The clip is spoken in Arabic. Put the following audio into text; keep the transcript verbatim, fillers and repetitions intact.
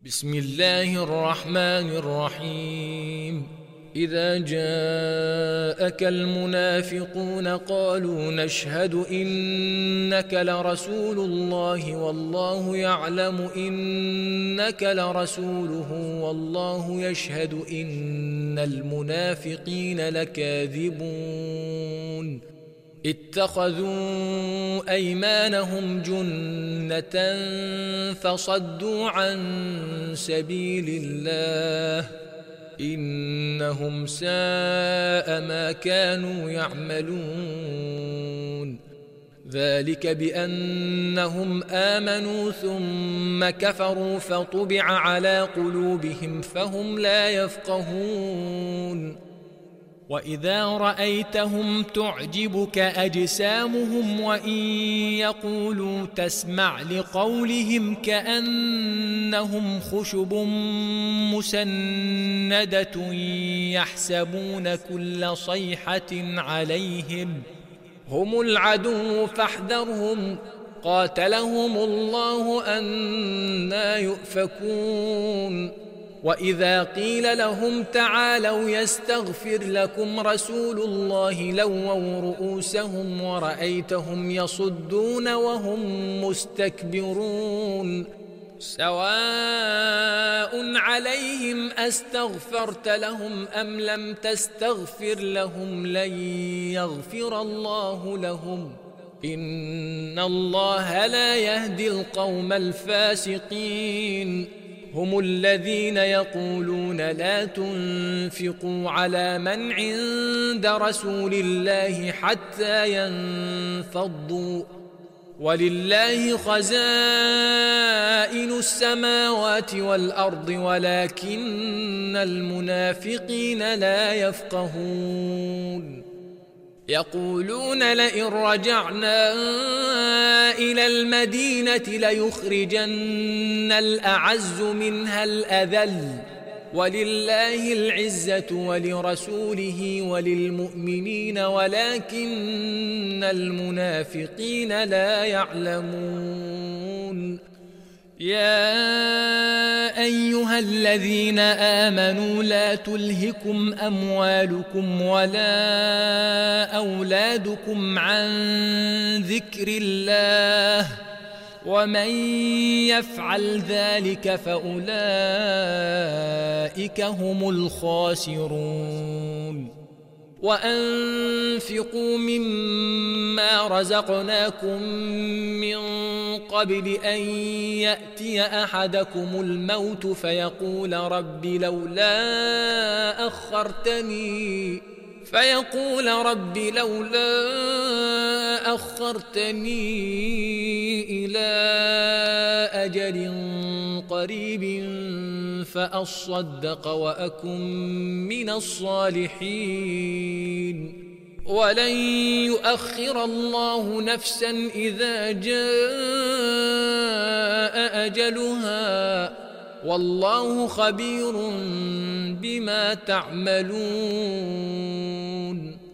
بسم الله الرحمن الرحيم. إذا جاءك المنافقون قالوا نشهد إنك لرسول الله والله يعلم إنك لرسوله والله يشهد إن المنافقين لكاذبون. اتخذوا أيمانهم جنة فصدوا عن سبيل الله إنهم ساء ما كانوا يعملون. ذلك بأنهم آمنوا ثم كفروا فطبع على قلوبهم فهم لا يفقهون. وإذا رأيتهم تعجبك أجسامهم وإن يقولوا تسمع لقولهم كأنهم خشب مسندة يحسبون كل صيحة عليهم هم العدو فاحذرهم قاتلهم الله أنى يؤفكون. وإذا قيل لهم تعالوا يستغفر لكم رسول الله لووا رؤوسهم ورأيتهم يصدون وهم مستكبرون. سواء عليهم أستغفرت لهم أم لم تستغفر لهم لن يغفر الله لهم إن الله لا يهدي القوم الفاسقين. هم الذين يقولون لا تنفقوا على من عند رسول الله حتى ينفضوا ولله خزائن السماوات والأرض ولكن المنافقين لا يفقهون. يقولون لئن رجعنا إلى المدينة ليخرجن الأعز منها الأذل ولله العزة ولرسوله وللمؤمنين ولكن المنافقين لا يعلمون. يا أيها الذين آمنوا لا تلهكم أموالكم ولا أولادكم عن ذكر الله ومن يفعل ذلك فأولئك هم الخاسرون. وأنفقوا مما رزقناكم من قبل أن يأتي أحدكم الموت فيقول رب لولا أخرتني فيقول رب لولا أخرتني إلى أجل قريب فأصدق وأكن من الصالحين ولن يؤخر الله نفسا إذا جاء أجلها والله خبير بما تعملون.